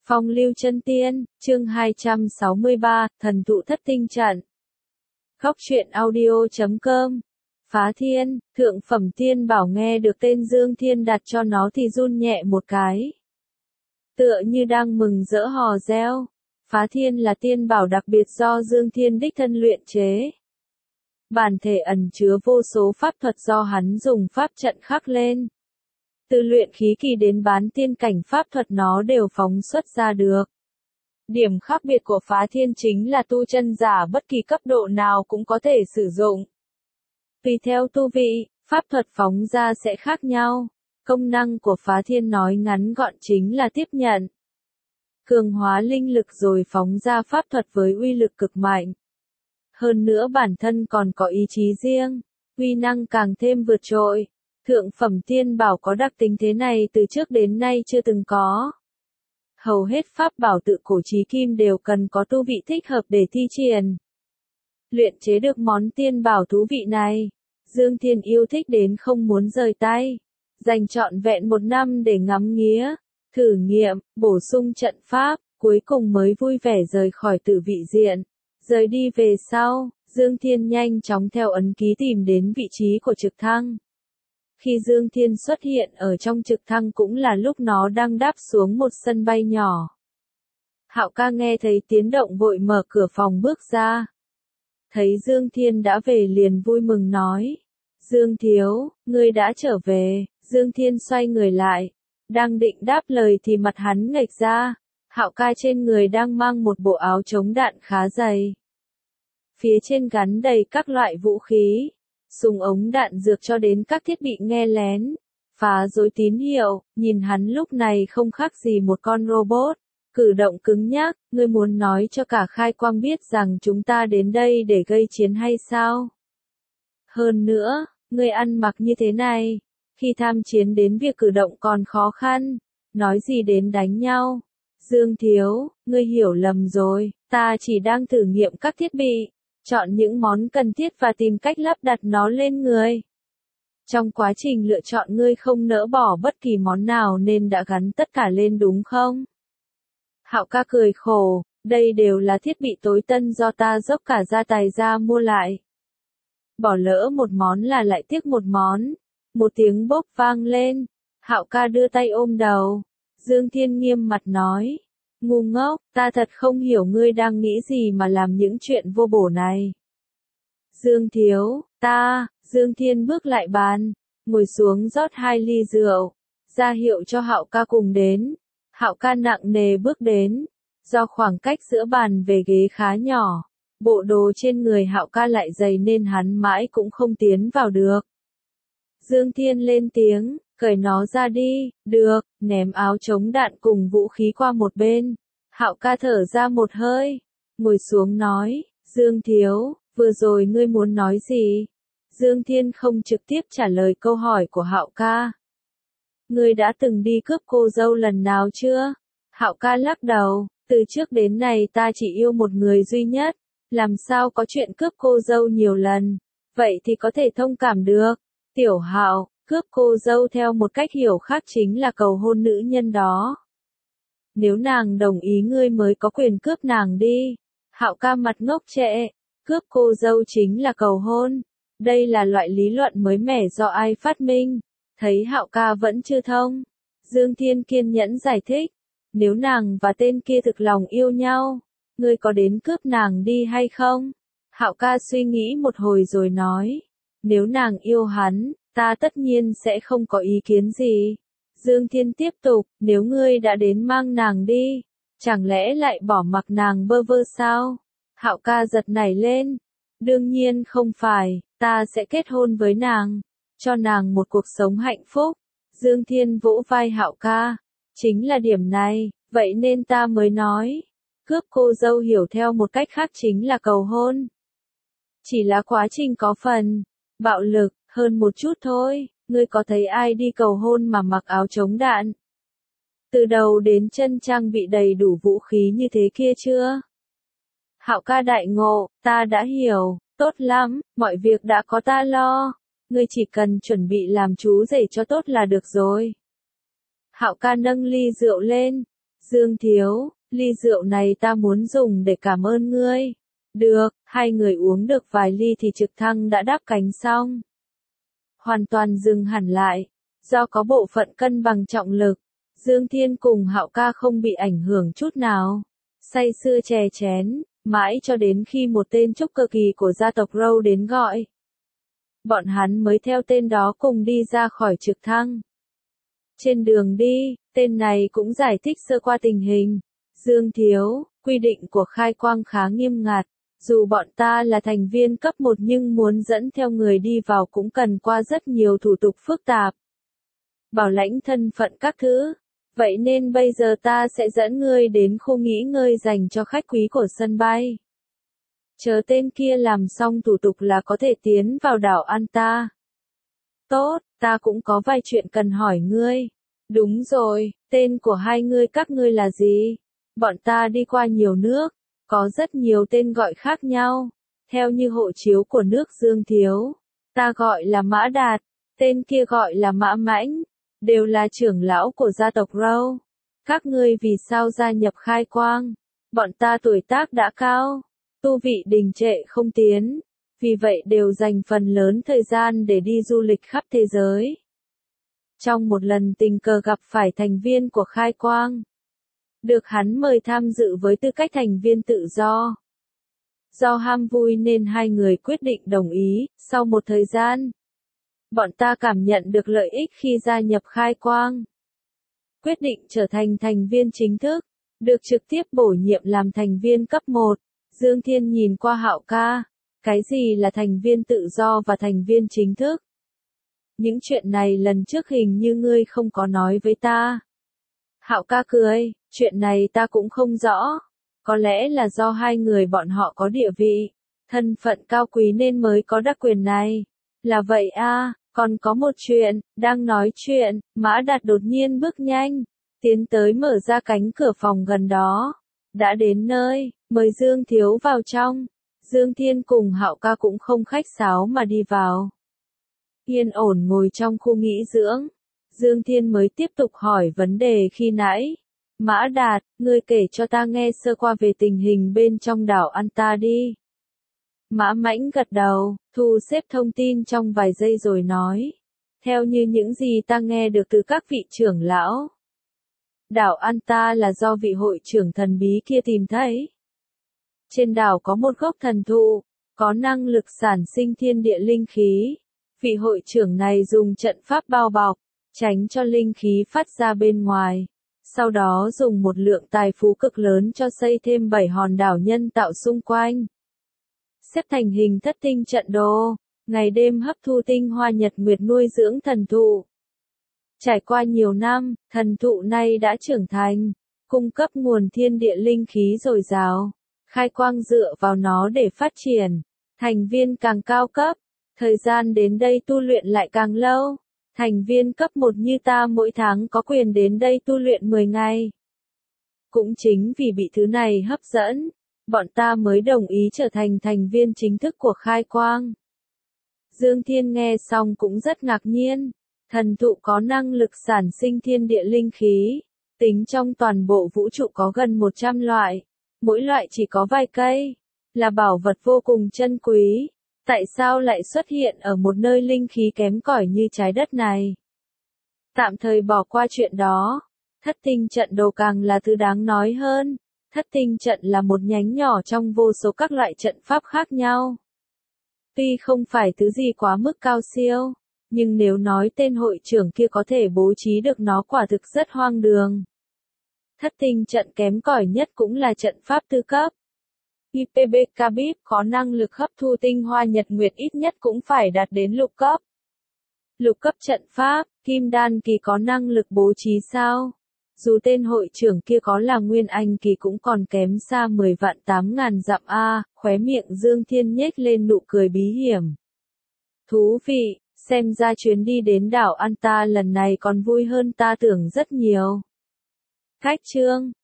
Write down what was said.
Phong lưu chân tiên, chương 263, thần thụ thất tinh trận. Góc truyện audio.com. Phá thiên, thượng phẩm tiên bảo nghe được tên Dương Thiên đặt cho nó thì run nhẹ một cái. Tựa như đang mừng rỡ hò reo. Phá thiên là tiên bảo đặc biệt do Dương Thiên đích thân luyện chế. Bản thể ẩn chứa vô số pháp thuật do hắn dùng pháp trận khắc lên. Từ luyện khí kỳ đến bán tiên cảnh pháp thuật nó đều phóng xuất ra được. Điểm khác biệt của phá thiên chính là tu chân giả bất kỳ cấp độ nào cũng có thể sử dụng. Tùy theo tu vị, pháp thuật phóng ra sẽ khác nhau. Công năng của phá thiên nói ngắn gọn chính là tiếp nhận, cường hóa linh lực rồi phóng ra pháp thuật với uy lực cực mạnh. Hơn nữa bản thân còn có ý chí riêng, uy năng càng thêm vượt trội. Thượng phẩm tiên bảo có đặc tính thế này từ trước đến nay chưa từng có. Hầu hết pháp bảo tự cổ chí kim đều cần có tu vị thích hợp để thi triển. Luyện chế được món tiên bảo thú vị này, Dương Thiên yêu thích đến không muốn rời tay. Dành trọn vẹn 1 năm để ngắm nghía, thử nghiệm, bổ sung trận pháp, cuối cùng mới vui vẻ rời khỏi tử vị diện. Rời đi về sau, Dương Thiên nhanh chóng theo ấn ký tìm đến vị trí của trực thăng. Khi Dương Thiên xuất hiện ở trong trực thăng cũng là lúc nó đang đáp xuống một sân bay nhỏ. Hạo ca nghe thấy tiếng động vội mở cửa phòng bước ra. Thấy Dương Thiên đã về liền vui mừng nói. Dương thiếu, ngươi đã trở về. Dương Thiên xoay người lại. Đang định đáp lời thì mặt hắn nghệch ra. Hạo ca trên người đang mang một bộ áo chống đạn khá dày. Phía trên gắn đầy các loại vũ khí. Dùng ống đạn dược cho đến các thiết bị nghe lén, phá rối tín hiệu, nhìn hắn lúc này không khác gì một con robot, cử động cứng nhắc, ngươi muốn nói cho cả khai quang biết rằng chúng ta đến đây để gây chiến hay sao? Hơn nữa, ngươi ăn mặc như thế này, khi tham chiến đến việc cử động còn khó khăn, nói gì đến đánh nhau? Dương thiếu, ngươi hiểu lầm rồi, ta chỉ đang thử nghiệm các thiết bị. Chọn những món cần thiết và tìm cách lắp đặt nó lên người. Trong quá trình lựa chọn ngươi không nỡ bỏ bất kỳ món nào nên đã gắn tất cả lên đúng không? Hạo ca cười khổ, đây đều là thiết bị tối tân do ta dốc cả gia tài ra mua lại. Bỏ lỡ một món là lại tiếc một món. Một tiếng bốp vang lên, Hạo ca đưa tay ôm đầu. Dương Thiên nghiêm mặt nói. Ngu ngốc, ta thật không hiểu ngươi đang nghĩ gì mà làm những chuyện vô bổ này. Dương thiếu, Dương Thiên bước lại bàn, ngồi xuống rót 2 ly rượu, ra hiệu cho Hạo ca cùng đến. Hạo ca nặng nề bước đến, do khoảng cách giữa bàn về ghế khá nhỏ, bộ đồ trên người Hạo ca lại dày nên hắn mãi cũng không tiến vào được. Dương Thiên lên tiếng. Cởi nó ra đi, được, ném áo chống đạn cùng vũ khí qua một bên. Hạo ca thở ra một hơi, ngồi xuống nói, Dương thiếu, vừa rồi ngươi muốn nói gì? Dương Thiên không trực tiếp trả lời câu hỏi của Hạo ca. Ngươi đã từng đi cướp cô dâu lần nào chưa? Hạo ca lắc đầu, từ trước đến nay ta chỉ yêu một người duy nhất, làm sao có chuyện cướp cô dâu nhiều lần, vậy thì có thể thông cảm được. Tiểu Hạo, cướp cô dâu theo một cách hiểu khác chính là cầu hôn nữ nhân đó. Nếu nàng đồng ý ngươi mới có quyền cướp nàng đi. Hạo ca mặt ngốc trệ, cướp cô dâu chính là cầu hôn. Đây là loại lý luận mới mẻ do ai phát minh. Thấy Hạo ca vẫn chưa thông, Dương Thiên kiên nhẫn giải thích. Nếu nàng và tên kia thực lòng yêu nhau, ngươi có đến cướp nàng đi hay không? Hạo ca suy nghĩ một hồi rồi nói. Nếu nàng yêu hắn, ta tất nhiên sẽ không có ý kiến gì. Dương Thiên tiếp tục, nếu ngươi đã đến mang nàng đi, chẳng lẽ lại bỏ mặc nàng bơ vơ sao? Hạo ca giật nảy lên. Đương nhiên không phải, ta sẽ kết hôn với nàng, cho nàng một cuộc sống hạnh phúc. Dương Thiên vỗ vai Hạo ca. Chính là điểm này, vậy nên ta mới nói. Cướp cô dâu hiểu theo một cách khác chính là cầu hôn. Chỉ là quá trình có phần bạo lực hơn một chút thôi. Ngươi có thấy ai đi cầu hôn mà mặc áo chống đạn? Từ đầu đến chân trang bị đầy đủ vũ khí như thế kia chưa? Hạo ca đại ngộ, ta đã hiểu, tốt lắm, mọi việc đã có ta lo. Ngươi chỉ cần chuẩn bị làm chú rể cho tốt là được rồi. Hạo ca nâng ly rượu lên. Dương Thiếu, ly rượu này ta muốn dùng để cảm ơn ngươi. Được, hai người uống được vài ly thì trực thăng đã đáp cánh xong. Hoàn toàn dừng hẳn lại, do có bộ phận cân bằng trọng lực, Dương Thiên cùng Hạo ca không bị ảnh hưởng chút nào. Say sưa chè chén, mãi cho đến khi một tên trúc cơ kỳ của gia tộc Râu đến gọi. Bọn hắn mới theo tên đó cùng đi ra khỏi trực thăng. Trên đường đi, tên này cũng giải thích sơ qua tình hình. Dương Thiếu, quy định của khai quang khá nghiêm ngặt. Dù bọn ta là thành viên cấp 1 nhưng muốn dẫn theo người đi vào cũng cần qua rất nhiều thủ tục phức tạp. Bảo lãnh thân phận các thứ. Vậy nên bây giờ ta sẽ dẫn ngươi đến khu nghỉ ngơi dành cho khách quý của sân bay. Chờ tên kia làm xong thủ tục là có thể tiến vào đảo Anta. Tốt, ta cũng có vài chuyện cần hỏi ngươi. Đúng rồi, tên của hai ngươi các ngươi là gì? Bọn ta đi qua nhiều nước, có rất nhiều tên gọi khác nhau. Theo như hộ chiếu của nước Dương Thiếu, ta gọi là Mã Đạt, tên kia gọi là Mã Mãnh, đều là trưởng lão của gia tộc Râu. Các ngươi vì sao gia nhập khai quang? Bọn ta tuổi tác đã cao, tu vị đình trệ không tiến, vì vậy đều dành phần lớn thời gian để đi du lịch khắp thế giới. Trong một lần tình cờ gặp phải thành viên của khai quang, được hắn mời tham dự với tư cách thành viên tự do. Do ham vui nên hai người quyết định đồng ý. Sau một thời gian, bọn ta cảm nhận được lợi ích khi gia nhập khai quang. Quyết định trở thành thành viên chính thức, được trực tiếp bổ nhiệm làm thành viên cấp 1. Dương Thiên nhìn qua Hạo ca, cái gì là thành viên tự do và thành viên chính thức? Những chuyện này lần trước hình như ngươi không có nói với ta. Hạo ca cười, chuyện này ta cũng không rõ. Có lẽ là do hai người bọn họ có địa vị, thân phận cao quý nên mới có đặc quyền này. Là vậy à, còn có một chuyện, đang nói chuyện, Mã Đạt đột nhiên bước nhanh, tiến tới mở ra cánh cửa phòng gần đó. Đã đến nơi, mời Dương Thiếu vào trong. Dương Thiên cùng Hạo ca cũng không khách sáo mà đi vào. Yên ổn ngồi trong khu nghỉ dưỡng. Dương Thiên mới tiếp tục hỏi vấn đề khi nãy. Mã Đạt, ngươi kể cho ta nghe sơ qua về tình hình bên trong đảo Anta đi. Mã Mãnh gật đầu, thu xếp thông tin trong vài giây rồi nói. Theo như những gì ta nghe được từ các vị trưởng lão, đảo Anta là do vị hội trưởng thần bí kia tìm thấy. Trên đảo có một gốc thần thụ, có năng lực sản sinh thiên địa linh khí. Vị hội trưởng này dùng trận pháp bao bọc, tránh cho linh khí phát ra bên ngoài. Sau đó dùng một lượng tài phú cực lớn cho xây thêm 7 hòn đảo nhân tạo xung quanh. Xếp thành hình thất tinh trận đồ, ngày đêm hấp thu tinh hoa nhật nguyệt nuôi dưỡng thần thụ. Trải qua nhiều năm, thần thụ này đã trưởng thành, cung cấp nguồn thiên địa linh khí dồi dào. Khai quang dựa vào nó để phát triển, thành viên càng cao cấp, thời gian đến đây tu luyện lại càng lâu. Thành viên cấp 1 như ta mỗi tháng có quyền đến đây tu luyện 10 ngày. Cũng chính vì bị thứ này hấp dẫn, bọn ta mới đồng ý trở thành thành viên chính thức của khai quang. Dương Thiên nghe xong cũng rất ngạc nhiên. Thần thụ có năng lực sản sinh thiên địa linh khí. Tính trong toàn bộ vũ trụ có gần 100 loại. Mỗi loại chỉ có vài cây. Là bảo vật vô cùng chân quý. Tại sao lại xuất hiện ở một nơi linh khí kém cỏi như trái đất này? Tạm thời bỏ qua chuyện đó. Thất tinh trận đồ càng là thứ đáng nói hơn. Thất tinh trận là một nhánh nhỏ trong vô số các loại trận pháp khác nhau. Tuy không phải thứ gì quá mức cao siêu, nhưng nếu nói tên hội trưởng kia có thể bố trí được nó quả thực rất hoang đường. Thất tinh trận kém cỏi nhất cũng là trận pháp tư cấp. IPB Kabib có năng lực hấp thu tinh hoa nhật nguyệt ít nhất cũng phải đạt đến lục cấp. Lục cấp trận pháp, Kim Đan kỳ có năng lực bố trí sao? Dù tên hội trưởng kia có là Nguyên Anh kỳ cũng còn kém xa 10 vạn 8.000 dặm a. Khóe miệng Dương Thiên nhếch lên nụ cười bí hiểm. Thú vị, xem ra chuyến đi đến đảo Anta lần này còn vui hơn ta tưởng rất nhiều. Cách chương